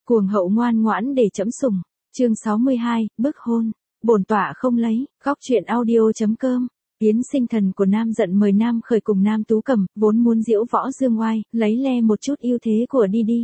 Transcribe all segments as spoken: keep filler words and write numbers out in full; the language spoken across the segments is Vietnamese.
Cuồng hậu ngoan ngoãn để trẫm sủng. Chương sáu mươi hai, bức hôn. Bổn tọa không lấy. Góc truyện audio chấm com. Yến sinh thần của Nam Dận mời Nam Khởi cùng Nam Tú Cầm, vốn muốn diễu võ dương oai, lấy le một chút ưu thế của đi đi.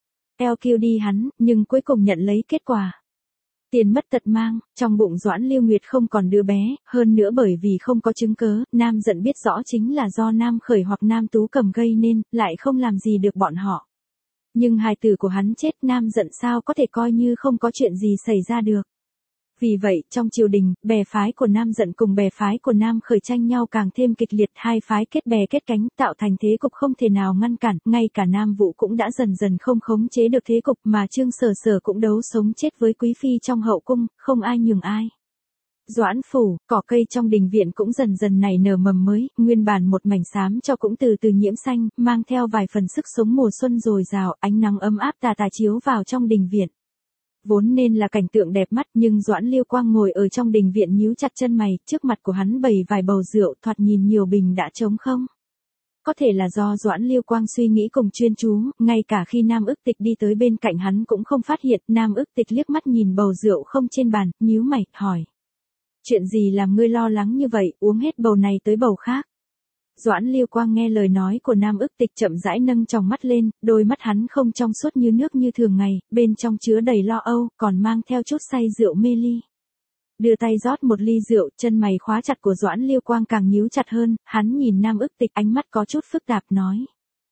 Eo kêu đi hắn, nhưng cuối cùng nhận lấy kết quả. Tiền mất tật mang, trong bụng Doãn Lưu Nguyệt không còn đứa bé, hơn nữa bởi vì không có chứng cớ, Nam Dận biết rõ chính là do Nam Khởi hoặc Nam Tú Cầm gây nên, lại không làm gì được bọn họ. Nhưng hài tử của hắn chết, Nam Dận sao có thể coi như không có chuyện gì xảy ra được. Vì vậy, trong triều đình, bè phái của Nam Dận cùng bè phái của Nam Khởi tranh nhau càng thêm kịch liệt, hai phái kết bè kết cánh, tạo thành thế cục không thể nào ngăn cản, ngay cả Nam Vũ cũng đã dần dần không khống chế được thế cục, mà Trương Sở Sở cũng đấu sống chết với quý phi trong hậu cung, không ai nhường ai. Doãn phủ, cỏ cây trong đình viện cũng dần dần nảy nở mầm mới, nguyên bản một mảnh xám cho cũng từ từ nhiễm xanh, mang theo vài phần sức sống mùa xuân dồi dào, ánh nắng ấm áp tà tà chiếu vào trong đình viện. Vốn nên là cảnh tượng đẹp mắt, nhưng Doãn Liêu Quang ngồi ở trong đình viện nhíu chặt chân mày, trước mặt của hắn bày vài bầu rượu, thoạt nhìn nhiều bình đã trống không. Có thể là do Doãn Liêu Quang suy nghĩ cùng chuyên chú, ngay cả khi Nam Ức Tịch đi tới bên cạnh hắn cũng không phát hiện. Nam Ức Tịch liếc mắt nhìn bầu rượu không trên bàn, nhíu mày, hỏi. Chuyện gì làm ngươi lo lắng như vậy, uống hết bầu này tới bầu khác. Doãn Liêu Quang nghe lời nói của Nam Ức Tịch chậm rãi nâng tròng mắt lên, đôi mắt hắn không trong suốt như nước như thường ngày, bên trong chứa đầy lo âu, còn mang theo chút say rượu mê ly. Đưa tay rót một ly rượu, chân mày khóa chặt của Doãn Liêu Quang càng nhíu chặt hơn, hắn nhìn Nam Ức Tịch, ánh mắt có chút phức tạp nói.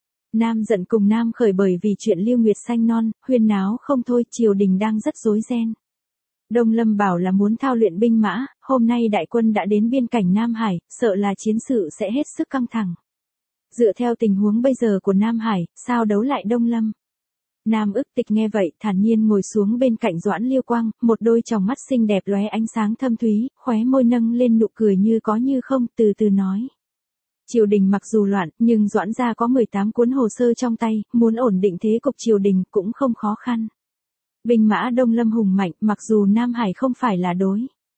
Nam Dận cùng Nam Khởi bởi vì chuyện Lưu Nguyệt sanh non, huyên náo không thôi, triều đình đang rất rối ren. Đông Lâm bảo là muốn thao luyện binh mã, hôm nay đại quân đã đến biên cảnh Nam Hải, sợ là chiến sự sẽ hết sức căng thẳng. Dựa theo tình huống bây giờ của Nam Hải, sao đấu lại Đông Lâm? Nam Ức Tịch nghe vậy, thản nhiên ngồi xuống bên cạnh Doãn Liêu Quang, một đôi tròng mắt xinh đẹp lóe ánh sáng thâm thúy, khóe môi nâng lên nụ cười như có như không, từ từ nói. Triều đình mặc dù loạn, nhưng Doãn gia có mười tám cuốn hồ sơ trong tay, muốn ổn định thế cục triều đình cũng không khó khăn. Binh mã Đông Lâm hùng mạnh, mặc dù Nam Hải không phải là đối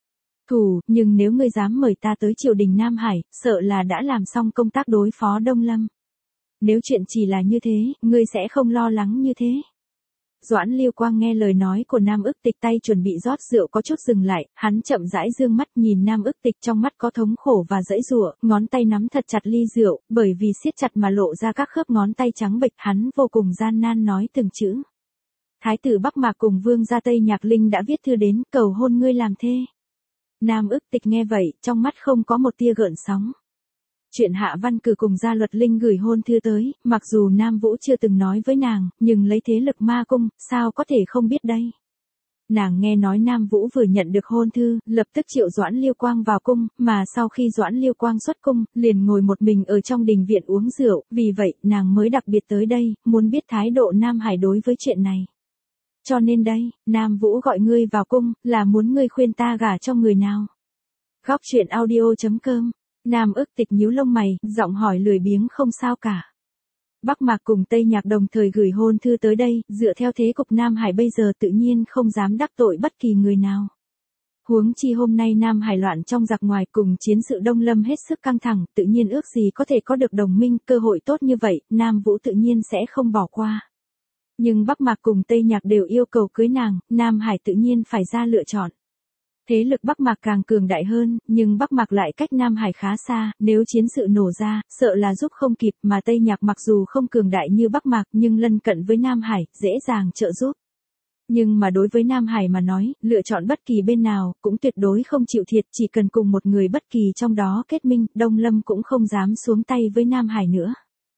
thủ, nhưng nếu ngươi dám mời ta tới triều đình Nam Hải, sợ là đã làm xong công tác đối phó Đông Lâm. Nếu chuyện chỉ là như thế, ngươi sẽ không lo lắng như thế. Doãn Liêu Quang nghe lời nói của Nam Ức Tịch, tay chuẩn bị rót rượu có chút dừng lại, hắn chậm rãi dương mắt nhìn Nam Ức Tịch, trong mắt có thống khổ và dãy giụa, ngón tay nắm thật chặt ly rượu, bởi vì siết chặt mà lộ ra các khớp ngón tay trắng bệch, hắn vô cùng gian nan nói từng chữ. Thái tử Bắc Mạc cùng vương gia Tây Nhạc Linh đã viết thư đến, cầu hôn ngươi làm thê. Nam Ức Tịch nghe vậy, trong mắt không có một tia gợn sóng. Chuyện Hạ Văn Cử cùng Gia Luật Linh gửi hôn thư tới, mặc dù Nam Vũ chưa từng nói với nàng, nhưng lấy thế lực ma cung, sao có thể không biết đây. Nàng nghe nói Nam Vũ vừa nhận được hôn thư, lập tức triệu Doãn Liêu Quang vào cung, mà sau khi Doãn Liêu Quang xuất cung, liền ngồi một mình ở trong đình viện uống rượu, vì vậy, nàng mới đặc biệt tới đây, muốn biết thái độ Nam Hải đối với chuyện này. Cho nên đây, Nam Vũ gọi ngươi vào cung, là muốn ngươi khuyên ta gả cho người nào. Góc truyện audio chấm com. Nam Ức Tịch nhíu lông mày, giọng hỏi lười biếng không sao cả. Bắc Mạc cùng Tây Nhạc đồng thời gửi hôn thư tới đây, dựa theo thế cục Nam Hải bây giờ tự nhiên không dám đắc tội bất kỳ người nào. Huống chi hôm nay Nam Hải loạn trong giặc ngoài, cùng chiến sự Đông Lâm hết sức căng thẳng, tự nhiên ước gì có thể có được đồng minh, cơ hội tốt như vậy, Nam Vũ tự nhiên sẽ không bỏ qua. Nhưng Bắc Mạc cùng Tây Nhạc đều yêu cầu cưới nàng, Nam Hải tự nhiên phải ra lựa chọn. Thế lực Bắc Mạc càng cường đại hơn, nhưng Bắc Mạc lại cách Nam Hải khá xa, nếu chiến sự nổ ra, sợ là giúp không kịp, mà Tây Nhạc mặc dù không cường đại như Bắc Mạc, nhưng lân cận với Nam Hải, dễ dàng trợ giúp. Nhưng mà đối với Nam Hải mà nói, lựa chọn bất kỳ bên nào, cũng tuyệt đối không chịu thiệt, chỉ cần cùng một người bất kỳ trong đó kết minh, Đông Lâm cũng không dám xuống tay với Nam Hải nữa.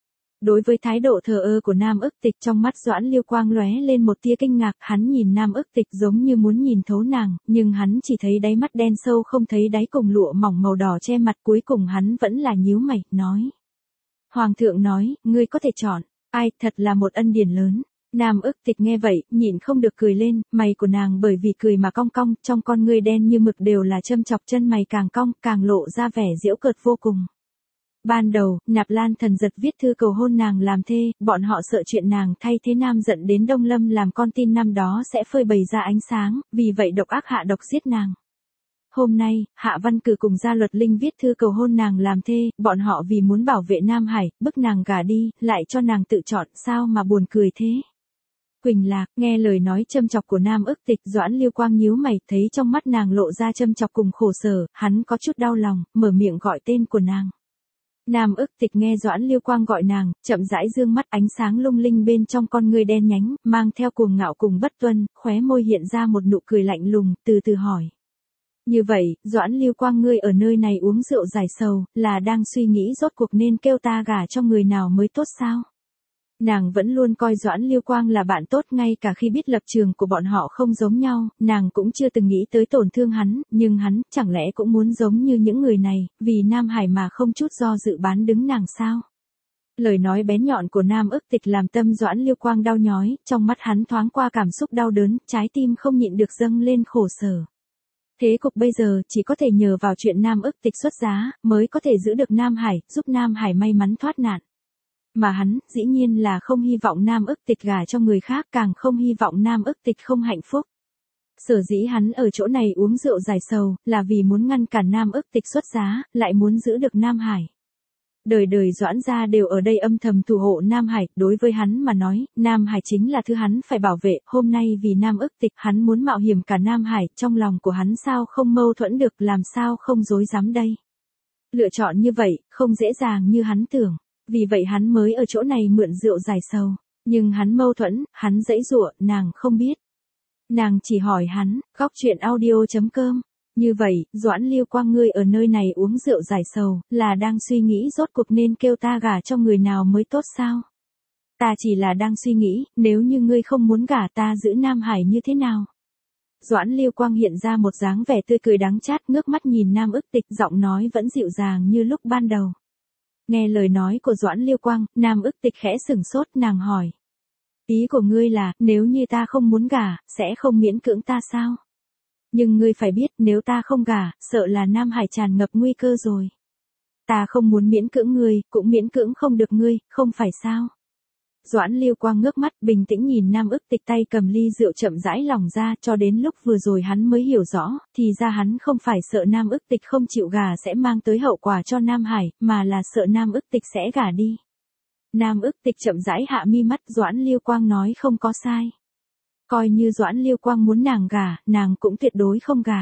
Đối với thái độ thờ ơ của Nam Ức Tịch, trong mắt Doãn Liêu Quang lóe lên một tia kinh ngạc, hắn nhìn Nam Ức Tịch giống như muốn nhìn thấu nàng, nhưng hắn chỉ thấy đáy mắt đen sâu không thấy đáy, cùng lụa mỏng màu đỏ che mặt, cuối cùng hắn vẫn là nhíu mày, nói. Hoàng thượng nói, ngươi có thể chọn, ai, thật là một ân điển lớn. Nam Ức Tịch nghe vậy, nhịn không được cười lên, mày của nàng bởi vì cười mà cong cong, trong con ngươi đen như mực đều là châm chọc, chân mày càng cong, càng lộ ra vẻ giễu cợt vô cùng. Ban đầu, Nạp Lan Thần Giật viết thư cầu hôn nàng làm thê, bọn họ sợ chuyện nàng thay thế Nam Dận đến Đông Lâm làm con tin năm đó sẽ phơi bày ra ánh sáng, vì vậy độc ác hạ độc giết nàng. Hôm nay, Hạ Văn Cử cùng Gia Luật Linh viết thư cầu hôn nàng làm thê, bọn họ vì muốn bảo vệ Nam Hải, bức nàng gả đi, lại cho nàng tự chọn, sao mà buồn cười thế. Quỳnh Lạc, nghe lời nói châm chọc của Nam Ức Tịch, Doãn Lưu Quang nhíu mày, thấy trong mắt nàng lộ ra châm chọc cùng khổ sở, hắn có chút đau lòng, mở miệng gọi tên của nàng. Nam Ức Tịch nghe Doãn Lưu Quang gọi nàng, chậm rãi dương mắt, ánh sáng lung linh bên trong con ngươi đen nhánh, mang theo cuồng ngạo cùng bất tuân, khóe môi hiện ra một nụ cười lạnh lùng, từ từ hỏi. Như vậy, Doãn Lưu Quang ngươi ở nơi này uống rượu giải sầu, là đang suy nghĩ rốt cuộc nên kêu ta gả cho người nào mới tốt sao? Nàng vẫn luôn coi Doãn Lưu Quang là bạn tốt, ngay cả khi biết lập trường của bọn họ không giống nhau, nàng cũng chưa từng nghĩ tới tổn thương hắn, nhưng hắn, chẳng lẽ cũng muốn giống như những người này, vì Nam Hải mà không chút do dự bán đứng nàng sao? Lời nói bén nhọn của Nam Ức Tịch làm tâm Doãn Lưu Quang đau nhói, trong mắt hắn thoáng qua cảm xúc đau đớn, trái tim không nhịn được dâng lên khổ sở. Thế cục bây giờ chỉ có thể nhờ vào chuyện Nam Ức Tịch xuất giá, mới có thể giữ được Nam Hải, giúp Nam Hải may mắn thoát nạn. Mà hắn, dĩ nhiên là không hy vọng Nam Ức Tịch gả cho người khác, càng không hy vọng Nam Ức Tịch không hạnh phúc. Sở dĩ hắn ở chỗ này uống rượu giải sầu, là vì muốn ngăn cản Nam Ức Tịch xuất giá, lại muốn giữ được Nam Hải. Đời đời Doãn gia đều ở đây âm thầm thủ hộ Nam Hải, đối với hắn mà nói, Nam Hải chính là thứ hắn phải bảo vệ, hôm nay vì Nam Ức Tịch, hắn muốn mạo hiểm cả Nam Hải, trong lòng của hắn sao không mâu thuẫn được, làm sao không dối dám đây. Lựa chọn như vậy, không dễ dàng như hắn tưởng, vì vậy hắn mới ở chỗ này mượn rượu giải sầu, nhưng hắn mâu thuẫn, hắn giãy giụa, nàng không biết. Nàng chỉ hỏi hắn, góc chuyện audio chấm com. Như vậy, Doãn Lưu Quang ngươi ở nơi này uống rượu giải sầu, là đang suy nghĩ rốt cuộc nên kêu ta gả cho người nào mới tốt sao? Ta chỉ là đang suy nghĩ, nếu như ngươi không muốn gả ta giữ Nam Hải như thế nào? Doãn Lưu Quang hiện ra một dáng vẻ tươi cười đắng chát, ngước mắt nhìn Nam Ức Tịch, giọng nói vẫn dịu dàng như lúc ban đầu. Nghe lời nói của Doãn Lưu Quang, Nam Ức Tịch khẽ sửng sốt, nàng hỏi. Ý của ngươi là, nếu như ta không muốn gả, sẽ không miễn cưỡng ta sao? Nhưng ngươi phải biết, nếu ta không gả, sợ là Nam Hải tràn ngập nguy cơ rồi. Ta không muốn miễn cưỡng ngươi, cũng miễn cưỡng không được ngươi, không phải sao? Doãn Lưu Quang ngước mắt, bình tĩnh nhìn Nam Ức Tịch, tay cầm ly rượu chậm rãi lòng ra, cho đến lúc vừa rồi hắn mới hiểu rõ, thì ra hắn không phải sợ Nam Ức Tịch không chịu gả sẽ mang tới hậu quả cho Nam Hải, mà là sợ Nam Ức Tịch sẽ gả đi. Nam Ức Tịch chậm rãi hạ mi mắt, Doãn Lưu Quang nói không có sai. Coi như Doãn Lưu Quang muốn nàng gả, nàng cũng tuyệt đối không gả.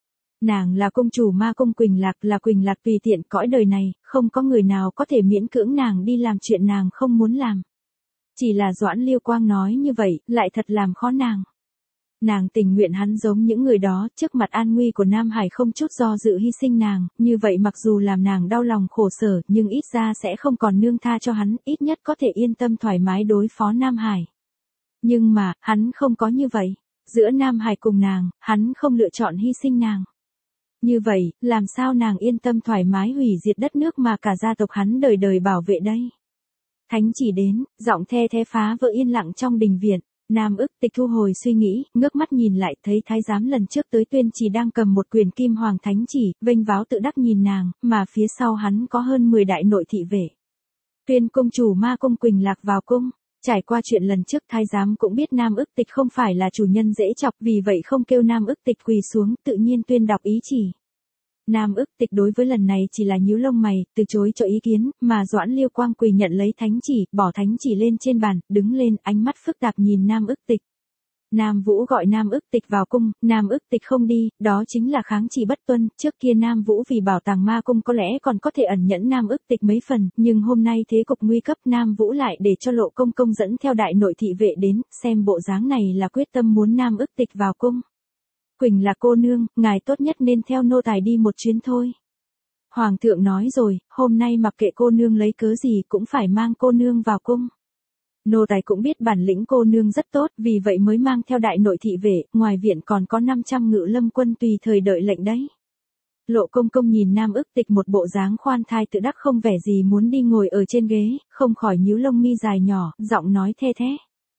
Nàng là công chủ Ma Cung Quỳnh Lạc, là Quỳnh Lạc tùy tiện, cõi đời này, không có người nào có thể miễn cưỡng nàng đi làm chuyện nàng không muốn làm. Chỉ là Doãn Lưu Quang nói như vậy, lại thật làm khó nàng. Nàng tình nguyện hắn giống những người đó, trước mặt an nguy của Nam Hải không chút do dự hy sinh nàng, như vậy mặc dù làm nàng đau lòng khổ sở, nhưng ít ra sẽ không còn nương tha cho hắn, ít nhất có thể yên tâm thoải mái đối phó Nam Hải. Nhưng mà, hắn không có như vậy. Giữa Nam Hải cùng nàng, hắn không lựa chọn hy sinh nàng. Như vậy, làm sao nàng yên tâm thoải mái hủy diệt đất nước mà cả gia tộc hắn đời đời bảo vệ đây? Thánh chỉ đến, giọng the thé phá vỡ yên lặng trong đình viện. Nam Ức Tịch thu hồi suy nghĩ, ngước mắt nhìn lại, thấy thái giám lần trước tới tuyên chỉ đang cầm một quyền kim hoàng thánh chỉ, vênh váo tự đắc nhìn nàng, mà phía sau hắn có hơn mười đại nội thị vệ. Tuyên công chủ Ma Cung Quỳnh Lạc vào cung. Trải qua chuyện lần trước, thái giám cũng biết Nam Ức Tịch không phải là chủ nhân dễ chọc, vì vậy không kêu Nam Ức Tịch quỳ xuống, tự nhiên tuyên đọc ý chỉ. Nam Ức Tịch đối với lần này chỉ là nhíu lông mày, từ chối cho ý kiến, mà Doãn Lưu Quang quỳ nhận lấy thánh chỉ, bỏ thánh chỉ lên trên bàn, đứng lên, ánh mắt phức tạp nhìn Nam Ức Tịch. Nam Vũ gọi Nam Ức Tịch vào cung, Nam Ức Tịch không đi, đó chính là kháng chỉ bất tuân, trước kia Nam Vũ vì bảo tàng ma cung có lẽ còn có thể ẩn nhẫn Nam Ức Tịch mấy phần, nhưng hôm nay thế cục nguy cấp, Nam Vũ lại để cho Lộ Công Công dẫn theo đại nội thị vệ đến, xem bộ dáng này là quyết tâm muốn Nam Ức Tịch vào cung. Quỳnh là cô nương, ngài tốt nhất nên theo nô tài đi một chuyến thôi. Hoàng thượng nói rồi, hôm nay mặc kệ cô nương lấy cớ gì cũng phải mang cô nương vào cung. Nô tài cũng biết bản lĩnh cô nương rất tốt, vì vậy mới mang theo đại nội thị vệ, ngoài viện còn có năm trăm ngự lâm quân tùy thời đợi lệnh đấy. Lộ Công Công nhìn Nam Ức Tịch một bộ dáng khoan thai tự đắc không vẻ gì muốn đi ngồi ở trên ghế, không khỏi nhíu lông mi dài nhỏ, giọng nói the thé.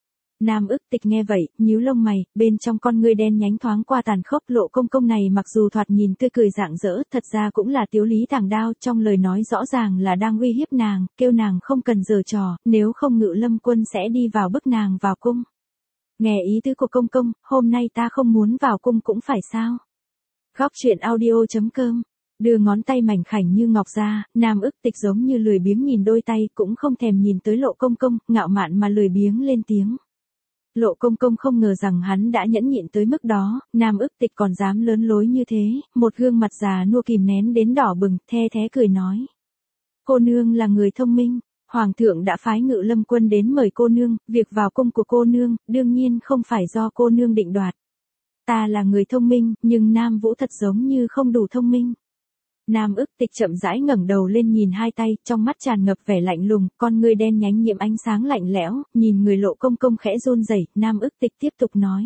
Nam Ức Tịch nghe vậy, nhíu lông mày, bên trong con ngươi đen nhánh thoáng qua tàn khốc. Lộ Công Công này mặc dù thoạt nhìn tươi cười rạng rỡ, thật ra cũng là tiếu lý tàng đao, trong lời nói rõ ràng là đang uy hiếp nàng, kêu nàng không cần giở trò, nếu không ngự lâm quân sẽ đi vào bức nàng vào cung. Nghe ý tứ của Công Công, hôm nay ta không muốn vào cung cũng phải sao? Góc chuyện audio chấm com. Đưa ngón tay mảnh khảnh như ngọc ra, Nam Ức Tịch giống như lười biếng nhìn đôi tay, cũng không thèm nhìn tới Lộ Công Công, ngạo mạn mà lười biếng lên tiếng. Lộ công công không ngờ rằng hắn đã nhẫn nhịn tới mức đó, Nam Ức Tịch còn dám lớn lối như thế, một gương mặt già nua kìm nén đến đỏ bừng, the thé cười nói. Cô nương là người thông minh, Hoàng thượng đã phái Ngự Lâm quân đến mời cô nương, việc vào cung của cô nương, đương nhiên không phải do cô nương định đoạt. Ta là người thông minh, nhưng Nam Vũ thật giống như không đủ thông minh. Nam Ức Tịch chậm rãi ngẩng đầu lên nhìn hai tay, trong mắt tràn ngập vẻ lạnh lùng, con ngươi đen nhánh nhiễm ánh sáng lạnh lẽo, nhìn người Lộ công công khẽ run rẩy, Nam Ức Tịch tiếp tục nói.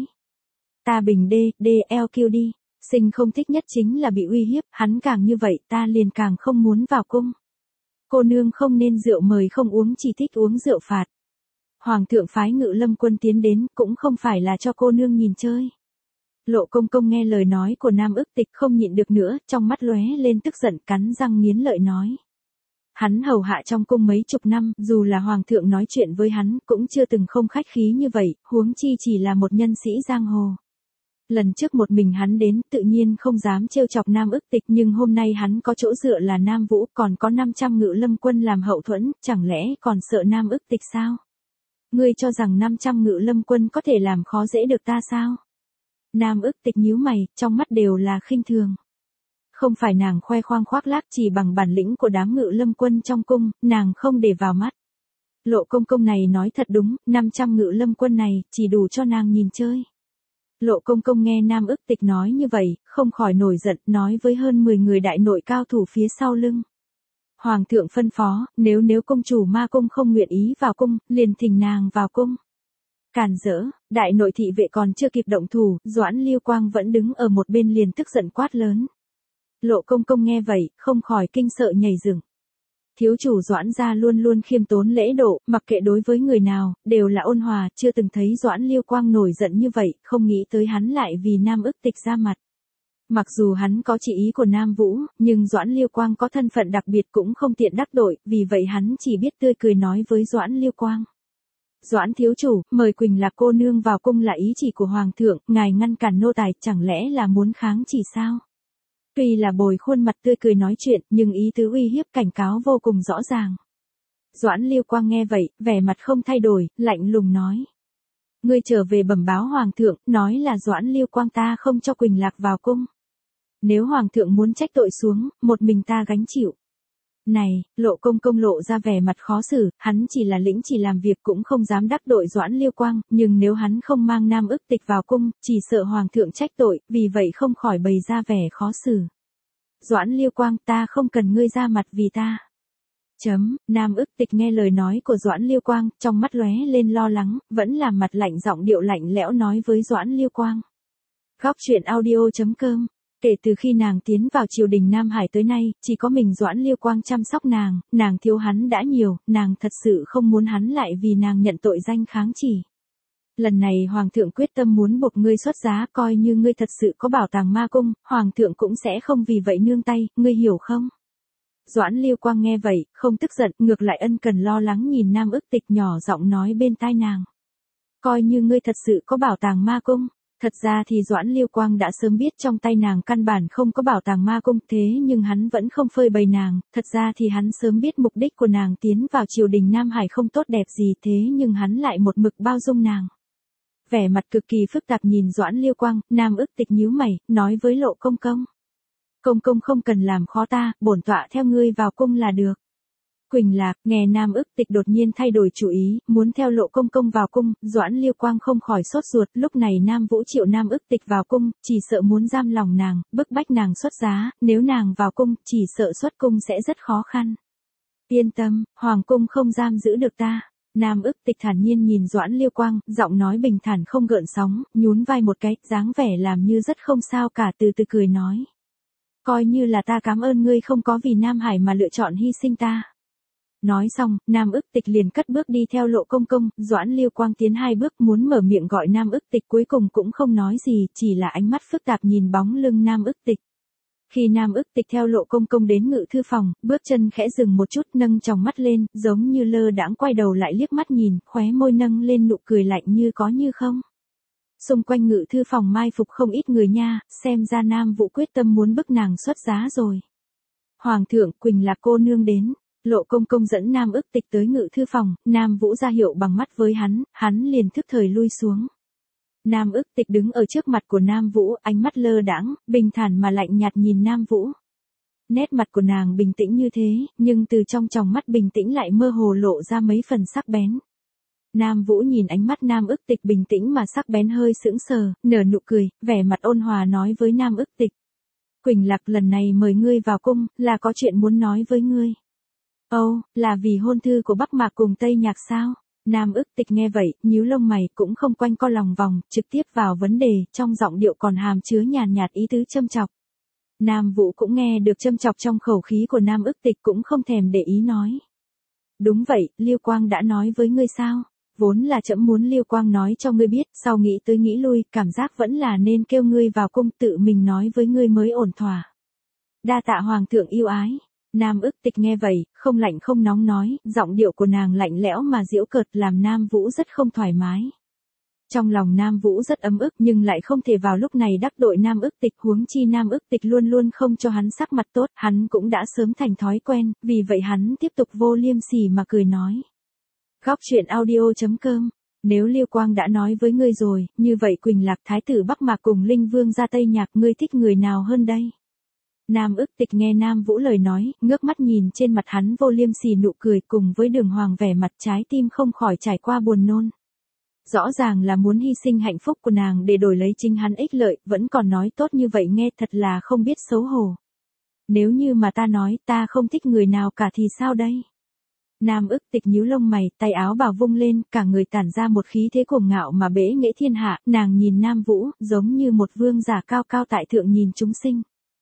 Ta bình đê, đê eo kiêu đi, Sinh không thích nhất chính là bị uy hiếp, hắn càng như vậy ta liền càng không muốn vào cung. Cô nương không nên rượu mời không uống, chỉ thích uống rượu phạt. Hoàng thượng phái Ngự Lâm quân tiến đến cũng không phải là cho cô nương nhìn chơi. Lộ công công nghe lời nói của Nam Ức Tịch không nhịn được nữa, trong mắt lóe lên tức giận, cắn răng nghiến lợi nói. Hắn hầu hạ trong cung mấy chục năm, dù là hoàng thượng nói chuyện với hắn cũng chưa từng không khách khí như vậy, huống chi chỉ là một nhân sĩ giang hồ. Lần trước một mình hắn đến, tự nhiên không dám trêu chọc Nam Ức Tịch, nhưng hôm nay hắn có chỗ dựa là Nam Vũ, còn có năm trăm Ngự Lâm quân làm hậu thuẫn, chẳng lẽ còn sợ Nam Ức Tịch sao? Ngươi cho rằng năm trăm Ngự Lâm quân có thể làm khó dễ được ta sao? Nam Ức Tịch nhíu mày, trong mắt đều là khinh thường. Không phải nàng khoe khoang khoác lác, chỉ bằng bản lĩnh của đám Ngự Lâm quân trong cung, nàng không để vào mắt. Lộ công công này nói thật đúng, năm trăm Ngự Lâm quân này, chỉ đủ cho nàng nhìn chơi. Lộ công công nghe Nam Ức Tịch nói như vậy, không khỏi nổi giận, nói với hơn mười người đại nội cao thủ phía sau lưng. Hoàng thượng phân phó, nếu nếu công chủ ma cung không nguyện ý vào cung, liền thỉnh nàng vào cung. Càn rỡ, đại nội thị vệ còn chưa kịp động thủ, Doãn Liêu Quang vẫn đứng ở một bên liền tức giận quát lớn. Lộ công công nghe vậy, không khỏi kinh sợ nhảy dựng. Thiếu chủ Doãn gia luôn luôn khiêm tốn lễ độ, mặc kệ đối với người nào, đều là ôn hòa, chưa từng thấy Doãn Liêu Quang nổi giận như vậy, không nghĩ tới hắn lại vì Nam Ức Tịch ra mặt. Mặc dù hắn có chỉ ý của Nam Vũ, nhưng Doãn Liêu Quang có thân phận đặc biệt cũng không tiện đắc tội, vì vậy hắn chỉ biết tươi cười nói với Doãn Liêu Quang. Doãn thiếu chủ, mời Quỳnh Lạc cô nương vào cung là ý chỉ của Hoàng thượng, ngài ngăn cản nô tài, chẳng lẽ là muốn kháng chỉ sao? Tuy là bồi khuôn mặt tươi cười nói chuyện, nhưng ý tứ uy hiếp cảnh cáo vô cùng rõ ràng. Doãn Liêu Quang nghe vậy, vẻ mặt không thay đổi, lạnh lùng nói. Ngươi trở về bẩm báo Hoàng thượng, nói là Doãn Liêu Quang ta không cho Quỳnh Lạc vào cung. Nếu Hoàng thượng muốn trách tội xuống, một mình ta gánh chịu. Này, Lộ công công lộ ra vẻ mặt khó xử, hắn chỉ là lĩnh chỉ làm việc cũng không dám đắc tội Doãn Liêu Quang, nhưng nếu hắn không mang Nam Ức Tịch vào cung, chỉ sợ Hoàng thượng trách tội, vì vậy không khỏi bày ra vẻ khó xử. Doãn Liêu Quang, ta không cần ngươi ra mặt vì ta. Chấm, Nam Ức Tịch nghe lời nói của Doãn Liêu Quang, trong mắt lóe lên lo lắng, vẫn làm mặt lạnh giọng điệu lạnh lẽo nói với Doãn Liêu Quang. Góc truyện audio chấm com. Kể từ khi nàng tiến vào triều đình Nam Hải tới nay, chỉ có mình Doãn Liêu Quang chăm sóc nàng, nàng thiếu hắn đã nhiều, nàng thật sự không muốn hắn lại vì nàng nhận tội danh kháng chỉ. Lần này Hoàng thượng quyết tâm muốn buộc ngươi xuất giá, coi như ngươi thật sự có bảo tàng ma cung, Hoàng thượng cũng sẽ không vì vậy nương tay, ngươi hiểu không? Doãn Liêu Quang nghe vậy, không tức giận, ngược lại ân cần lo lắng nhìn Nam Ức Tịch nhỏ giọng nói bên tai nàng. Coi như ngươi thật sự có bảo tàng ma cung. Thật ra thì Doãn Liêu Quang đã sớm biết trong tay nàng căn bản không có bảo tàng ma cung, thế nhưng hắn vẫn không phơi bày nàng, thật ra thì hắn sớm biết mục đích của nàng tiến vào triều đình Nam Hải không tốt đẹp gì, thế nhưng hắn lại một mực bao dung nàng. Vẻ mặt cực kỳ phức tạp nhìn Doãn Liêu Quang, Nam Ức Tịch nhíu mày, nói với Lộ công công. Công công không cần làm khó ta, bổn tọa theo ngươi vào cung là được. Quỳnh Lạc, nghe Nam Ức Tịch đột nhiên thay đổi chủ ý, muốn theo Lộ công công vào cung, Doãn Liêu Quang không khỏi sốt ruột, lúc này Nam Vũ triệu Nam Ức Tịch vào cung, chỉ sợ muốn giam lòng nàng, bức bách nàng xuất giá, nếu nàng vào cung, chỉ sợ xuất cung sẽ rất khó khăn. Yên tâm, Hoàng cung không giam giữ được ta. Nam Ức Tịch thản nhiên nhìn Doãn Liêu Quang, giọng nói bình thản không gợn sóng, nhún vai một cái, dáng vẻ làm như rất không sao cả, từ từ cười nói. Coi như là ta cảm ơn ngươi không có vì Nam Hải mà lựa chọn hy sinh ta. Nói xong, Nam Ức Tịch liền cất bước đi theo Lộ công công, Doãn Liêu Quang tiến hai bước muốn mở miệng gọi Nam Ức Tịch, cuối cùng cũng không nói gì, chỉ là ánh mắt phức tạp nhìn bóng lưng Nam Ức Tịch. Khi Nam Ức Tịch theo Lộ công công đến ngự thư phòng, bước chân khẽ dừng một chút, nâng tròng mắt lên, giống như lơ đãng quay đầu lại liếc mắt nhìn, khóe môi nâng lên nụ cười lạnh như có như không. Xung quanh ngự thư phòng mai phục không ít người nha, xem ra Nam Vũ quyết tâm muốn bức nàng xuất giá rồi. Hoàng thượng, Quỳnh Lạc cô nương đến. Lộ công công dẫn Nam ức tịch tới ngự thư phòng, Nam Vũ ra hiệu bằng mắt với hắn, hắn liền thức thời lui xuống. Nam ức tịch đứng ở trước mặt của Nam Vũ, ánh mắt lơ đãng, bình thản mà lạnh nhạt nhìn Nam Vũ. Nét mặt của nàng bình tĩnh như thế, nhưng từ trong tròng mắt bình tĩnh lại mơ hồ lộ ra mấy phần sắc bén. Nam Vũ nhìn ánh mắt Nam ức tịch bình tĩnh mà sắc bén hơi sững sờ, nở nụ cười, vẻ mặt ôn hòa nói với Nam ức tịch. Quỳnh Lạc lần này mời ngươi vào cung, là có chuyện muốn nói với ngươi. Ồ, oh, là vì hôn thư của Bắc Mạc cùng Tây Nhạc sao? Nam ức tịch nghe vậy, nhíu lông mày cũng không quanh co lòng vòng, trực tiếp vào vấn đề, trong giọng điệu còn hàm chứa nhàn nhạt ý tứ châm chọc. Nam Vũ cũng nghe được châm chọc trong khẩu khí của Nam ức tịch cũng không thèm để ý nói. Đúng vậy, Liêu Quang đã nói với ngươi sao? Vốn là trẫm muốn Liêu Quang nói cho ngươi biết, sau nghĩ tới nghĩ lui, cảm giác vẫn là nên kêu ngươi vào cung tự mình nói với ngươi mới ổn thỏa. Đa tạ hoàng thượng yêu ái. Nam ức tịch nghe vậy, không lạnh không nóng nói, giọng điệu của nàng lạnh lẽo mà giễu cợt làm Nam Vũ rất không thoải mái. Trong lòng Nam Vũ rất ấm ức nhưng lại không thể vào lúc này đắc tội Nam ức tịch, huống chi Nam ức tịch luôn luôn không cho hắn sắc mặt tốt, hắn cũng đã sớm thành thói quen, vì vậy hắn tiếp tục vô liêm sỉ mà cười nói. Góc truyện audio chấm com. Nếu Liêu Quang đã nói với ngươi rồi, như vậy Quỳnh Lạc Thái tử Bắc Mạc cùng Linh Vương ra Tây Nhạc, ngươi thích người nào hơn đây? Nam ức tịch nghe Nam Vũ lời nói, ngước mắt nhìn trên mặt hắn vô liêm sỉ nụ cười cùng với Đường Hoàng vẻ mặt trái tim không khỏi trải qua buồn nôn. Rõ ràng là muốn hy sinh hạnh phúc của nàng để đổi lấy chính hắn ích lợi, vẫn còn nói tốt như vậy nghe thật là không biết xấu hổ. Nếu như mà ta nói ta không thích người nào cả thì sao đây? Nam ức tịch nhíu lông mày, tay áo bào vung lên, cả người tản ra một khí thế cuồng ngạo mà bẽ nghệ thiên hạ, nàng nhìn Nam Vũ, giống như một vương giả cao cao tại thượng nhìn chúng sinh.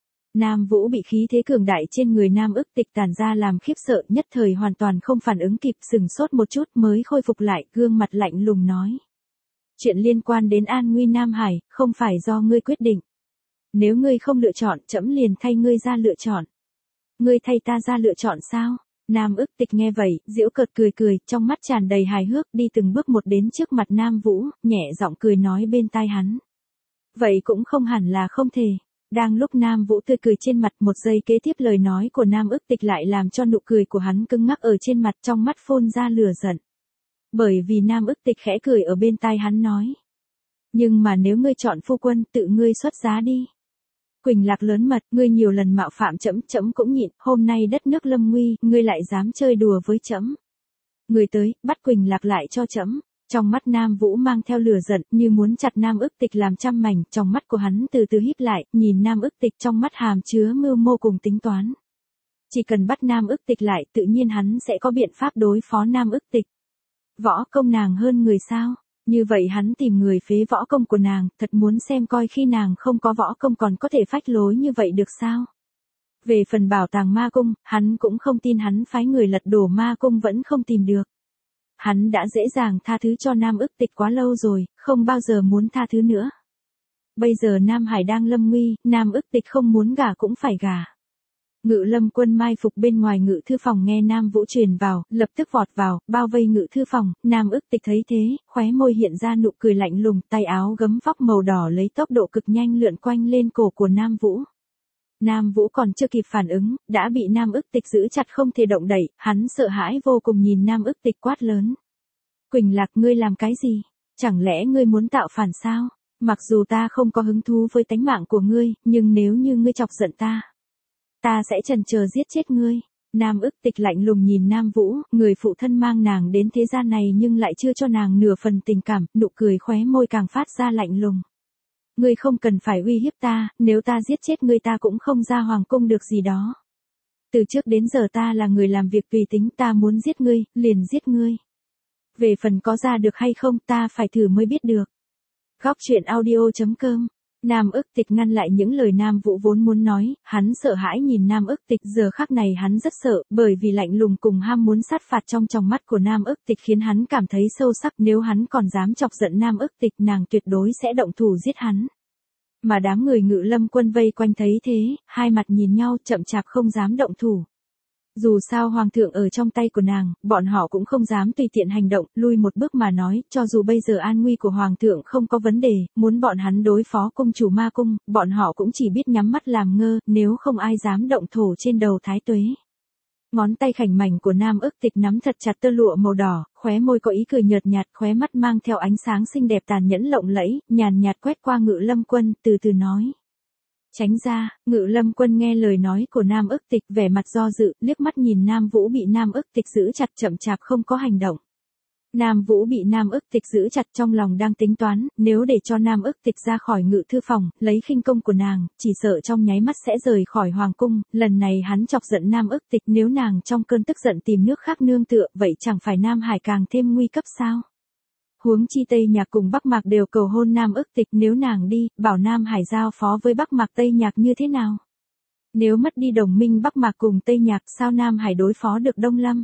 Nam Vũ bị khí thế cường đại trên người Nam ức tịch tản ra làm khiếp sợ, nhất thời hoàn toàn không phản ứng kịp, sừng sốt một chút mới khôi phục lại, gương mặt lạnh lùng nói. Chuyện liên quan đến an nguy Nam Hải, không phải do ngươi quyết định. Nếu ngươi không lựa chọn, trẫm liền thay ngươi ra lựa chọn. Ngươi thay ta ra lựa chọn sao? Nam ức tịch nghe vậy, giễu cợt cười cười, trong mắt tràn đầy hài hước, đi từng bước một đến trước mặt Nam Vũ, nhẹ giọng cười nói bên tai hắn. Vậy cũng không hẳn là không thể. Đang lúc Nam Vũ tươi cười trên mặt, một giây kế tiếp lời nói của Nam ức tịch lại làm cho nụ cười của hắn cứng ngắc ở trên mặt, trong mắt phun ra lửa giận. Bởi vì Nam ức tịch khẽ cười ở bên tai hắn nói. Nhưng mà nếu ngươi chọn phu quân, tự ngươi xuất giá đi. Quỳnh Lạc lớn mật, ngươi nhiều lần mạo phạm trẫm, trẫm cũng nhịn, hôm nay đất nước lâm nguy, ngươi lại dám chơi đùa với trẫm. Người tới, bắt Quỳnh Lạc lại cho trẫm. Trong mắt Nam Vũ mang theo lửa giận, như muốn chặt Nam ức tịch làm trăm mảnh, trong mắt của hắn từ từ híp lại, nhìn Nam ức tịch trong mắt hàm chứa mưu mô cùng tính toán. Chỉ cần bắt Nam ức tịch lại, tự nhiên hắn sẽ có biện pháp đối phó Nam ức tịch. Võ công nàng hơn người sao? Như vậy hắn tìm người phế võ công của nàng, thật muốn xem coi khi nàng không có võ công còn có thể phách lối như vậy được sao? Về phần bảo tàng ma cung, hắn cũng không tin hắn phái người lật đổ ma cung vẫn không tìm được. Hắn đã dễ dàng tha thứ cho Nam ức tịch quá lâu rồi, không bao giờ muốn tha thứ nữa. Bây giờ Nam Hải đang lâm nguy, Nam ức tịch không muốn gả cũng phải gả. Ngự Lâm quân mai phục bên ngoài ngự thư phòng nghe Nam Vũ truyền vào, lập tức vọt vào, bao vây ngự thư phòng, Nam ức tịch thấy thế, khóe môi hiện ra nụ cười lạnh lùng, tay áo gấm vóc màu đỏ lấy tốc độ cực nhanh lượn quanh lên cổ của Nam Vũ. Nam Vũ còn chưa kịp phản ứng, đã bị Nam ức tịch giữ chặt không thể động đậy, hắn sợ hãi vô cùng nhìn Nam ức tịch quát lớn. Quỳnh Lạc, ngươi làm cái gì? Chẳng lẽ ngươi muốn tạo phản sao? Mặc dù ta không có hứng thú với tánh mạng của ngươi, nhưng nếu như ngươi chọc giận ta, ta sẽ chần chờ giết chết ngươi. Nam ức tịch lạnh lùng nhìn Nam Vũ, người phụ thân mang nàng đến thế gian này nhưng lại chưa cho nàng nửa phần tình cảm, nụ cười khóe môi càng phát ra lạnh lùng. Ngươi không cần phải uy hiếp ta, nếu ta giết chết ngươi ta cũng không ra hoàng cung được gì đó. Từ trước đến giờ ta là người làm việc tùy tính, ta muốn giết ngươi, liền giết ngươi. Về phần có ra được hay không ta phải thử mới biết được. Góc truyện audio chấm com. Nam ức tịch ngăn lại những lời Nam Vũ vốn muốn nói, hắn sợ hãi nhìn Nam ức tịch, giờ khắc này hắn rất sợ, bởi vì lạnh lùng cùng ham muốn sát phạt trong tròng mắt của Nam ức tịch khiến hắn cảm thấy sâu sắc, nếu hắn còn dám chọc giận Nam ức tịch nàng tuyệt đối sẽ động thủ giết hắn. Mà đám người Ngự Lâm quân vây quanh thấy thế, hai mặt nhìn nhau chậm chạp không dám động thủ. Dù sao hoàng thượng ở trong tay của nàng, bọn họ cũng không dám tùy tiện hành động, lui một bước mà nói, cho dù bây giờ an nguy của hoàng thượng không có vấn đề, muốn bọn hắn đối phó cung chủ ma cung, bọn họ cũng chỉ biết nhắm mắt làm ngơ, nếu không ai dám động thổ trên đầu thái tuế. ngón tay khảnh mảnh của Nam Ức Tịch nắm thật chặt tơ lụa màu đỏ, khóe môi có ý cười nhợt nhạt, khóe mắt mang theo ánh sáng xinh đẹp tàn nhẫn lộng lẫy, nhàn nhạt quét qua Ngự Lâm Quân, từ từ nói. Tránh ra. Ngự Lâm Quân nghe lời nói của Nam Ức Tịch, vẻ mặt do dự, liếc mắt nhìn Nam Vũ bị Nam Ức Tịch giữ chặt, chậm chạp không có hành động. Nam Vũ bị Nam Ức Tịch giữ chặt, trong lòng đang tính toán, nếu để cho Nam Ức Tịch ra khỏi ngự thư phòng, lấy khinh công của nàng, chỉ sợ trong nháy mắt sẽ rời khỏi hoàng cung, lần này hắn chọc giận Nam Ức Tịch, nếu nàng trong cơn tức giận tìm nước khác nương tựa, vậy chẳng phải Nam Hải càng thêm nguy cấp sao? Huống chi Tây Nhạc cùng Bắc Mạc đều cầu hôn Nam Ức Tịch, nếu nàng đi, bảo Nam Hải giao phó với Bắc Mạc Tây Nhạc như thế nào? Nếu mất đi đồng minh Bắc Mạc cùng Tây Nhạc, sao Nam Hải đối phó được Đông Lâm?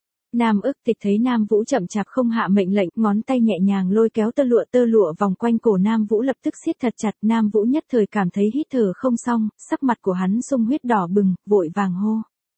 Nam Ức Tịch thấy Nam Vũ chậm chạp không hạ mệnh lệnh, ngón tay nhẹ nhàng lôi kéo tơ lụa, tơ lụa vòng quanh cổ Nam Vũ lập tức siết thật chặt, Nam Vũ nhất thời cảm thấy hít thở không xong, sắc mặt của hắn sung huyết đỏ bừng, vội vàng hô.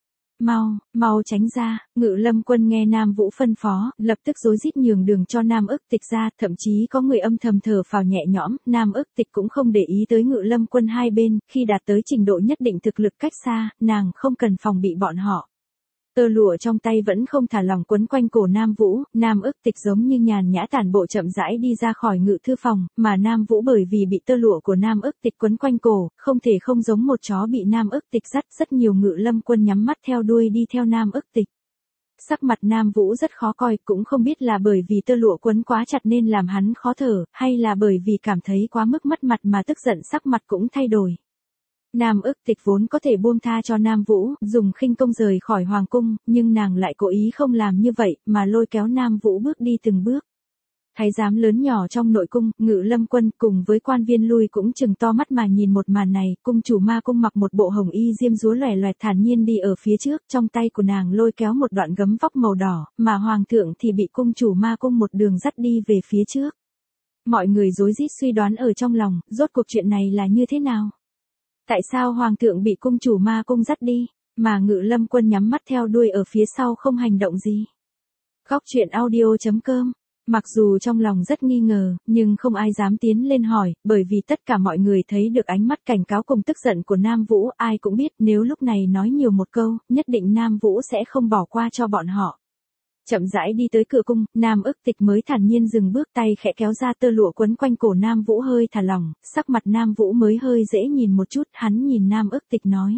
Mau, mau tránh ra. Ngự Lâm Quân nghe Nam Vũ phân phó, lập tức rối rít nhường đường cho Nam Ức Tịch ra, thậm chí có người âm thầm thở phào nhẹ nhõm, Nam Ức Tịch cũng không để ý tới Ngự Lâm Quân hai bên, khi đạt tới trình độ nhất định thực lực cách xa, nàng không cần phòng bị bọn họ. Tơ lụa trong tay vẫn không thả lỏng quấn quanh cổ Nam Vũ, Nam Ức Tịch giống như nhàn nhã tản bộ chậm rãi đi ra khỏi ngự thư phòng, mà Nam Vũ bởi vì bị tơ lụa của Nam Ức Tịch quấn quanh cổ, không thể không giống một chó bị Nam Ức Tịch dắt, rất nhiều Ngự Lâm Quân nhắm mắt theo đuôi đi theo Nam Ức Tịch. Sắc mặt Nam Vũ rất khó coi, cũng không biết là bởi vì tơ lụa quấn quá chặt nên làm hắn khó thở, hay là bởi vì cảm thấy quá mức mất mặt mà tức giận sắc mặt cũng thay đổi. Nam Ức Tịch vốn có thể buông tha cho Nam Vũ, dùng khinh công rời khỏi hoàng cung, nhưng nàng lại cố ý không làm như vậy, mà lôi kéo Nam Vũ bước đi từng bước. Thái giám lớn nhỏ trong nội cung, Ngự Lâm Quân cùng với quan viên lui cũng chừng to mắt mà nhìn một màn này, cung chủ ma cung mặc một bộ hồng y diêm dúa loè loẹt thản nhiên đi ở phía trước, trong tay của nàng lôi kéo một đoạn gấm vóc màu đỏ, mà hoàng thượng thì bị cung chủ ma cung một đường dắt đi về phía trước. Mọi người rối rít suy đoán ở trong lòng, rốt cuộc chuyện này là như thế nào? Tại sao hoàng thượng bị cung chủ ma cung dắt đi, mà Ngự Lâm Quân nhắm mắt theo đuôi ở phía sau không hành động gì? Góc truyện audio chấm com. Mặc dù trong lòng rất nghi ngờ, nhưng không ai dám tiến lên hỏi, bởi vì tất cả mọi người thấy được ánh mắt cảnh cáo cùng tức giận của Nam Vũ, ai cũng biết nếu lúc này nói nhiều một câu, nhất định Nam Vũ sẽ không bỏ qua cho bọn họ. Chậm rãi đi tới cửa cung, Nam Ức Tịch mới thản nhiên dừng bước, tay khẽ kéo ra tơ lụa quấn quanh cổ Nam Vũ hơi thả lỏng, sắc mặt Nam Vũ mới hơi dễ nhìn một chút, hắn nhìn Nam Ức Tịch nói.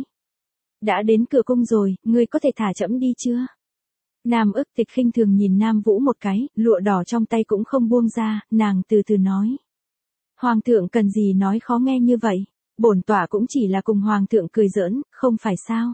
Đã đến cửa cung rồi, ngươi có thể thả trẫm đi chưa? Nam Ức Tịch khinh thường nhìn Nam Vũ một cái, lụa đỏ trong tay cũng không buông ra, nàng từ từ nói. Hoàng thượng cần gì nói khó nghe như vậy, bổn tọa cũng chỉ là cùng hoàng thượng cười giỡn, không phải sao?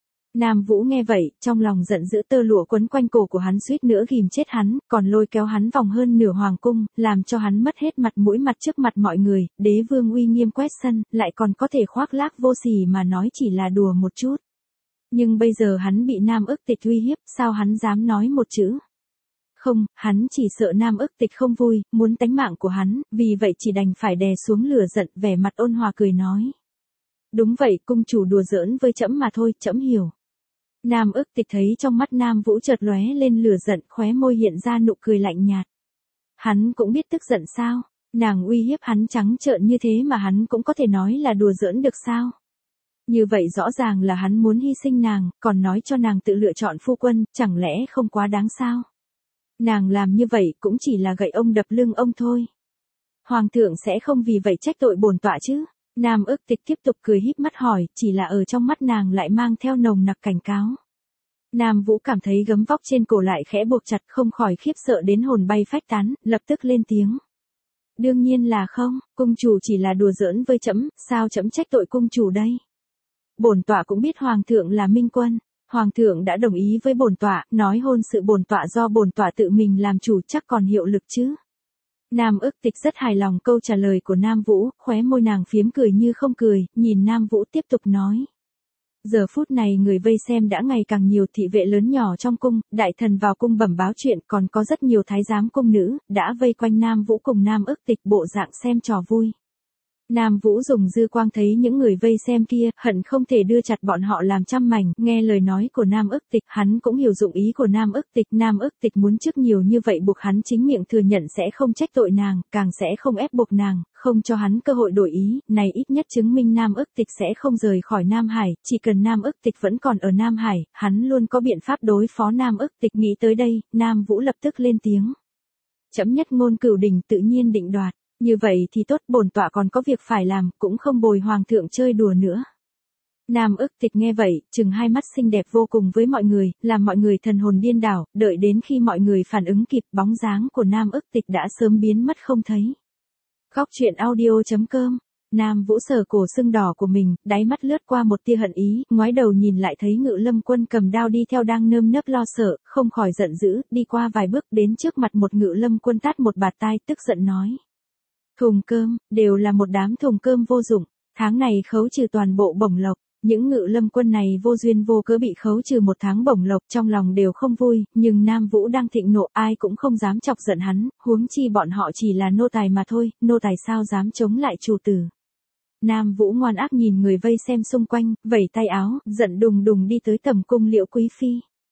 Nam Vũ nghe vậy, trong lòng giận dữ, tơ lụa quấn quanh cổ của hắn suýt nữa ghim chết hắn, còn lôi kéo hắn vòng hơn nửa hoàng cung, làm cho hắn mất hết mặt mũi mặt trước mặt mọi người, đế vương uy nghiêm quét sân, lại còn có thể khoác lác vô sỉ mà nói chỉ là đùa một chút. Nhưng bây giờ hắn bị Nam Ức Tịch uy hiếp, sao hắn dám nói một chữ? Không, hắn chỉ sợ Nam Ức Tịch không vui, muốn tánh mạng của hắn, vì vậy chỉ đành phải đè xuống lửa giận, vẻ mặt ôn hòa cười nói. Đúng vậy, cung chủ đùa giỡn với trẫm mà thôi, trẫm hiểu. Nam Ức Tịch thấy trong mắt Nam Vũ chợt lóe lên lửa giận, khóe môi hiện ra nụ cười lạnh nhạt. Hắn cũng biết tức giận sao? Nàng uy hiếp hắn trắng trợn như thế mà hắn cũng có thể nói là đùa giỡn được sao? Như vậy rõ ràng là hắn muốn hy sinh nàng, còn nói cho nàng tự lựa chọn phu quân, chẳng lẽ không quá đáng sao? Nàng làm như vậy cũng chỉ là gậy ông đập lưng ông thôi. Hoàng thượng sẽ không vì vậy trách tội bổn tọa chứ? Nam Ức Tịch tiếp tục cười híp mắt hỏi, chỉ là ở trong mắt nàng lại mang theo nồng nặc cảnh cáo. Nam Vũ cảm thấy gấm vóc trên cổ lại khẽ buộc chặt, không khỏi khiếp sợ đến hồn bay phách tán, lập tức lên tiếng. Đương nhiên là không, cung chủ chỉ là đùa giỡn với trẫm, sao trẫm trách tội cung chủ đây? Bổn tọa cũng biết hoàng thượng là minh quân, hoàng thượng đã đồng ý với bổn tọa, nói hôn sự bổn tọa do bổn tọa tự mình làm chủ chắc còn hiệu lực chứ. Nam Ức Tịch rất hài lòng câu trả lời của Nam Vũ, khóe môi nàng phiếm cười như không cười, nhìn Nam Vũ tiếp tục nói. Giờ phút này người vây xem đã ngày càng nhiều, thị vệ lớn nhỏ trong cung, đại thần vào cung bẩm báo chuyện, còn có rất nhiều thái giám cung nữ, đã vây quanh Nam Vũ cùng Nam Ức Tịch bộ dạng xem trò vui. Nam Vũ dùng dư quang thấy những người vây xem kia, hận không thể đưa chặt bọn họ làm trăm mảnh, nghe lời nói của Nam Ức Tịch, hắn cũng hiểu dụng ý của Nam Ức Tịch, Nam Ức Tịch muốn trước nhiều như vậy buộc hắn chính miệng thừa nhận sẽ không trách tội nàng, càng sẽ không ép buộc nàng, không cho hắn cơ hội đổi ý, này ít nhất chứng minh Nam Ức Tịch sẽ không rời khỏi Nam Hải, chỉ cần Nam Ức Tịch vẫn còn ở Nam Hải, hắn luôn có biện pháp đối phó Nam Ức Tịch. Nghĩ tới đây, Nam Vũ lập tức lên tiếng. Chấm nhất ngôn cửu đỉnh tự nhiên định đoạt. Như vậy thì tốt, bổn tọa còn có việc phải làm, cũng không bồi hoàng thượng chơi đùa nữa. Nam Ức Tịch nghe vậy, trừng hai mắt xinh đẹp vô cùng với mọi người, làm mọi người thần hồn điên đảo, đợi đến khi mọi người phản ứng kịp, bóng dáng của Nam Ức Tịch đã sớm biến mất không thấy. Góc truyện audio chấm com. Nam Vũ sờ cổ sưng đỏ của mình, đáy mắt lướt qua một tia hận ý, ngoái đầu nhìn lại thấy Ngự Lâm Quân cầm đao đi theo đang nơm nớp lo sợ, không khỏi giận dữ, đi qua vài bước đến trước mặt một Ngự Lâm Quân tát một bạt tai, tức giận nói. Thùng cơm, đều là một đám thùng cơm vô dụng, tháng này khấu trừ toàn bộ bổng lộc, những Ngự Lâm Quân này vô duyên vô cớ bị khấu trừ một tháng bổng lộc, trong lòng đều không vui, nhưng Nam Vũ đang thịnh nộ, ai cũng không dám chọc giận hắn, huống chi bọn họ chỉ là nô tài mà thôi, nô tài sao dám chống lại chủ tử. Nam Vũ ngoan ác nhìn người vây xem xung quanh, vẩy tay áo, giận đùng đùng đi tới tầm cung Liễu Quý Phi.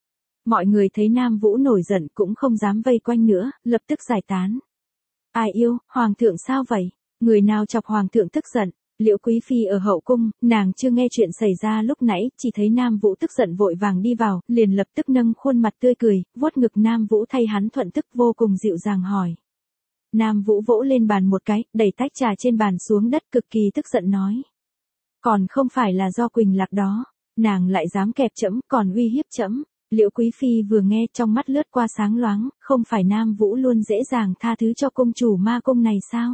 Mọi người thấy Nam Vũ nổi giận cũng không dám vây quanh nữa, lập tức giải tán. Ai yêu, hoàng thượng sao vậy? Người nào chọc hoàng thượng tức giận? Liễu Quý Phi ở hậu cung, nàng chưa nghe chuyện xảy ra lúc nãy, chỉ thấy Nam Vũ tức giận vội vàng đi vào, liền lập tức nâng khuôn mặt tươi cười, vuốt ngực Nam Vũ thay hắn thuận tức vô cùng dịu dàng hỏi. Nam Vũ vỗ lên bàn một cái, đẩy tách trà trên bàn xuống đất, cực kỳ tức giận nói. Còn không phải là do Quỳnh Lạc đó, nàng lại dám kẹp trẫm, còn uy hiếp trẫm. Liễu Quý Phi vừa nghe trong mắt lướt qua sáng loáng, không phải Nam Vũ luôn dễ dàng tha thứ cho công chủ ma cung này sao?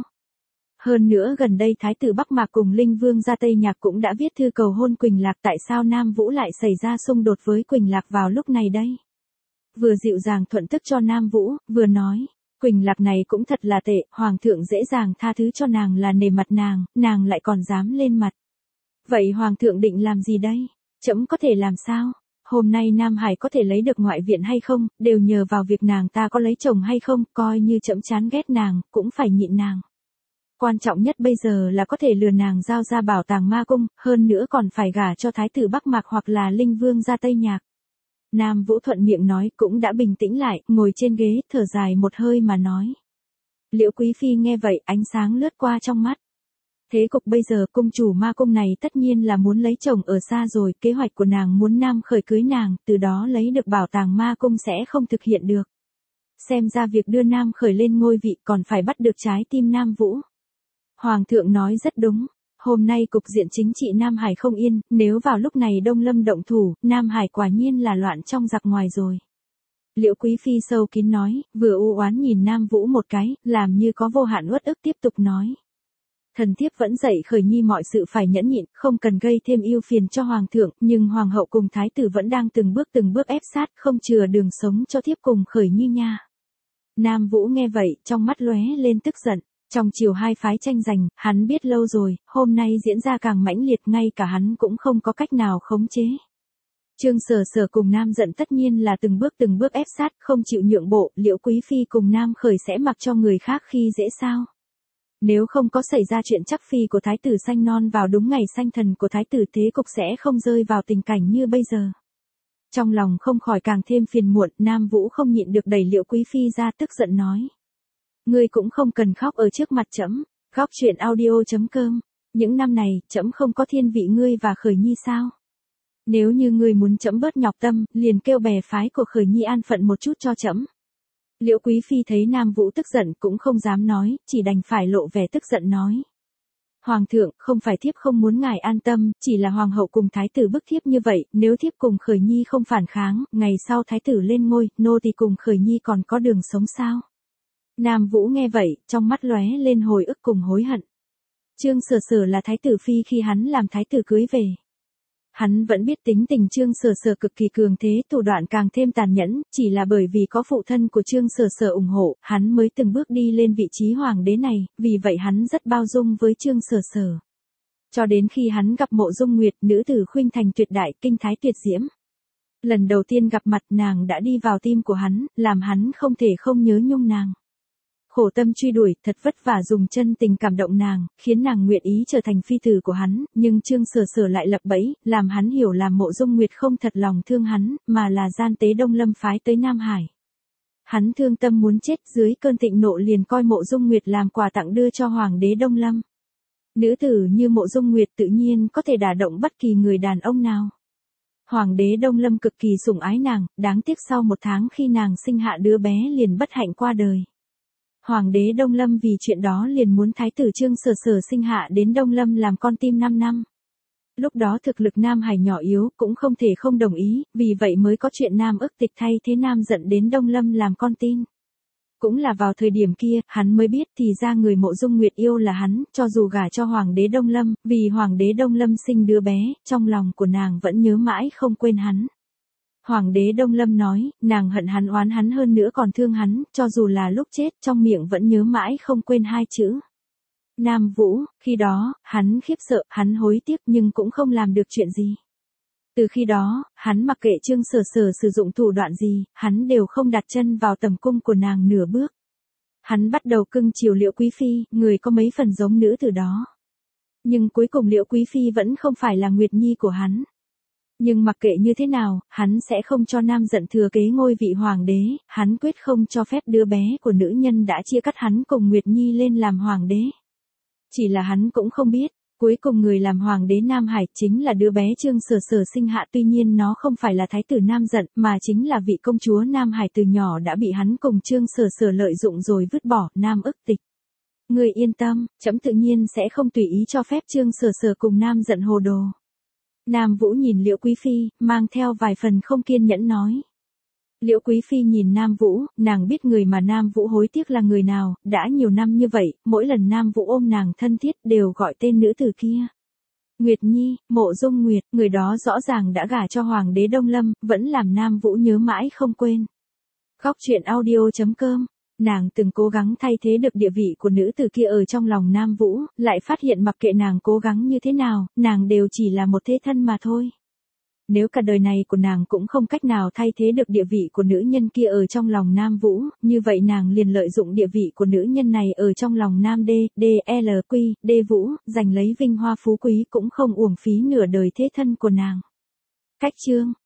Hơn nữa gần đây Thái tử Bắc Mạc cùng Linh Vương ra Tây Nhạc cũng đã viết thư cầu hôn Quỳnh Lạc, tại sao Nam Vũ lại xảy ra xung đột với Quỳnh Lạc vào lúc này đây? Vừa dịu dàng thuận tức cho Nam Vũ, vừa nói, Quỳnh Lạc này cũng thật là tệ, hoàng thượng dễ dàng tha thứ cho nàng là nể mặt nàng, nàng lại còn dám lên mặt. Vậy hoàng thượng định làm gì đây? Trẫm có thể làm sao? Hôm nay Nam Hải có thể lấy được ngoại viện hay không, đều nhờ vào việc nàng ta có lấy chồng hay không, coi như trẫm chán ghét nàng, cũng phải nhịn nàng. Quan trọng nhất bây giờ là có thể lừa nàng giao ra bảo tàng ma cung, hơn nữa còn phải gả cho Thái tử Bắc Mạc hoặc là Linh Vương ra Tây Nhạc. Nam Vũ thuận miệng nói cũng đã bình tĩnh lại, ngồi trên ghế, thở dài một hơi mà nói. Liễu Quý Phi nghe vậy, ánh sáng lướt qua trong mắt. Thế cục bây giờ cung chủ ma cung này tất nhiên là muốn lấy chồng ở xa rồi, kế hoạch của nàng muốn Nam Khởi cưới nàng, từ đó lấy được bảo tàng ma cung sẽ không thực hiện được. Xem ra việc đưa Nam Khởi lên ngôi vị còn phải bắt được trái tim Nam Vũ. Hoàng thượng nói rất đúng, hôm nay cục diện chính trị Nam Hải không yên, nếu vào lúc này Đông Lâm động thủ, Nam Hải quả nhiên là loạn trong giặc ngoài rồi. Liễu Quý Phi sâu kín nói, vừa u oán nhìn Nam Vũ một cái, làm như có vô hạn uất ức tiếp tục nói. Thần thiếp vẫn dạy Khởi Nhi mọi sự phải nhẫn nhịn, không cần gây thêm ưu phiền cho hoàng thượng, nhưng hoàng hậu cùng thái tử vẫn đang từng bước từng bước ép sát, không chừa đường sống cho thiếp cùng Khởi Nhi nha. Nam Vũ nghe vậy, trong mắt lóe lên tức giận, trong chiều hai phái tranh giành, hắn biết lâu rồi, hôm nay diễn ra càng mãnh liệt, ngay cả hắn cũng không có cách nào khống chế. Trương Sở Sở cùng Nam Giận tất nhiên là từng bước từng bước ép sát, không chịu nhượng bộ, Liễu Quý Phi cùng Nam Khởi sẽ mặc cho người khác khi dễ sao? Nếu không có xảy ra chuyện chắc phi của thái tử sanh non vào đúng ngày sanh thần của thái tử, thế cục sẽ không rơi vào tình cảnh như bây giờ. Trong lòng không khỏi càng thêm phiền muộn, Nam Vũ không nhịn được đẩy Liễu Quý Phi ra, tức giận nói. Ngươi cũng không cần khóc ở trước mặt trẫm. Góc truyện audio chấm com. Những năm này, trẫm không có thiên vị ngươi và Khởi Nhi sao? Nếu như ngươi muốn trẫm bớt nhọc tâm, liền kêu bè phái của Khởi Nhi an phận một chút cho trẫm. Liễu Quý Phi thấy Nam Vũ tức giận cũng không dám nói, chỉ đành phải lộ vẻ tức giận nói. Hoàng thượng, không phải thiếp không muốn ngài an tâm, chỉ là hoàng hậu cùng thái tử bức thiếp như vậy, nếu thiếp cùng Khởi Nhi không phản kháng, ngày sau thái tử lên ngôi, nô tỳ cùng Khởi Nhi còn có đường sống sao? Nam Vũ nghe vậy, trong mắt lóe lên hồi ức cùng hối hận. Trương Sở Sở là thái tử phi khi hắn làm thái tử cưới về. Hắn vẫn biết tính tình Trương Sở Sở cực kỳ cường thế, thủ đoạn càng thêm tàn nhẫn, chỉ là bởi vì có phụ thân của Trương Sở Sở ủng hộ, hắn mới từng bước đi lên vị trí hoàng đế này, vì vậy hắn rất bao dung với Trương Sở Sở. Cho đến khi hắn gặp Mộ Dung Nguyệt, nữ tử khuynh thành tuyệt đại, kinh thái tuyệt diễm. Lần đầu tiên gặp mặt nàng đã đi vào tim của hắn, làm hắn không thể không nhớ nhung nàng. khổ tâm truy đuổi, thật vất vả dùng chân tình cảm động nàng, khiến nàng nguyện ý trở thành phi tử của hắn, nhưng Trương Sở Sở lại lập bẫy, làm hắn hiểu là Mộ Dung Nguyệt không thật lòng thương hắn, mà là gian tế Đông Lâm phái tới Nam Hải. Hắn thương tâm muốn chết, dưới cơn thịnh nộ liền coi Mộ Dung Nguyệt làm quà tặng đưa cho Hoàng đế Đông Lâm. Nữ tử như Mộ Dung Nguyệt tự nhiên có thể đả động bất kỳ người đàn ông nào. Hoàng đế Đông Lâm cực kỳ sủng ái nàng, đáng tiếc sau một tháng khi nàng sinh hạ đứa bé liền bất hạnh qua đời. Hoàng đế Đông Lâm vì chuyện đó liền muốn thái tử Trương Sở Sở sinh hạ đến Đông Lâm làm con tim năm năm. Lúc đó thực lực Nam Hải nhỏ yếu cũng không thể không đồng ý, vì vậy mới có chuyện Nam ức tịch thay thế Nam giận đến Đông Lâm làm con tin. Cũng là vào thời điểm kia, hắn mới biết thì ra người Mộ Dung Nguyệt yêu là hắn, cho dù gả cho Hoàng đế Đông Lâm, vì Hoàng đế Đông Lâm sinh đứa bé, trong lòng của nàng vẫn nhớ mãi không quên hắn. Hoàng đế Đông Lâm nói, nàng hận hắn oán hắn hơn nữa còn thương hắn, cho dù là lúc chết trong miệng vẫn nhớ mãi không quên hai chữ. Nam Vũ, khi đó, hắn khiếp sợ, hắn hối tiếc nhưng cũng không làm được chuyện gì. Từ khi đó, hắn mặc kệ Trương Sở Sở sử dụng thủ đoạn gì, hắn đều không đặt chân vào tầm cung của nàng nửa bước. Hắn bắt đầu cưng chiều Liễu Quý Phi, người có mấy phần giống nữ từ đó. Nhưng cuối cùng Liễu Quý Phi vẫn không phải là Nguyệt Nhi của hắn. Nhưng mặc kệ như thế nào, hắn sẽ không cho Nam giận thừa kế ngôi vị hoàng đế, hắn quyết không cho phép đứa bé của nữ nhân đã chia cắt hắn cùng Nguyệt Nhi lên làm hoàng đế. Chỉ là hắn cũng không biết, cuối cùng người làm hoàng đế Nam Hải chính là đứa bé Trương Sở Sở sinh hạ, tuy nhiên nó không phải là thái tử Nam giận, mà chính là vị công chúa Nam Hải từ nhỏ đã bị hắn cùng Trương Sở Sở lợi dụng rồi vứt bỏ, Nam ức tịch. Người yên tâm, trẫm tự nhiên sẽ không tùy ý cho phép Trương Sở Sở cùng Nam giận hồ đồ. Nam Vũ nhìn Liễu Quý Phi, mang theo vài phần không kiên nhẫn nói. Liễu Quý Phi nhìn Nam Vũ, nàng biết người mà Nam Vũ hối tiếc là người nào, đã nhiều năm như vậy, mỗi lần Nam Vũ ôm nàng thân thiết đều gọi tên nữ tử kia. Nguyệt Nhi, Mộ Dung Nguyệt, người đó rõ ràng đã gả cho Hoàng đế Đông Lâm, vẫn làm Nam Vũ nhớ mãi không quên. Góc truyện audio chấm com. Nàng từng cố gắng thay thế được địa vị của nữ tử kia ở trong lòng Nam Vũ, lại phát hiện mặc kệ nàng cố gắng như thế nào, nàng đều chỉ là một thế thân mà thôi. Nếu cả đời này của nàng cũng không cách nào thay thế được địa vị của nữ nhân kia ở trong lòng Nam Vũ, như vậy nàng liền lợi dụng địa vị của nữ nhân này ở trong lòng Nam D, D, L, Q, D Vũ, giành lấy vinh hoa phú quý cũng không uổng phí nửa đời thế thân của nàng. Cách chương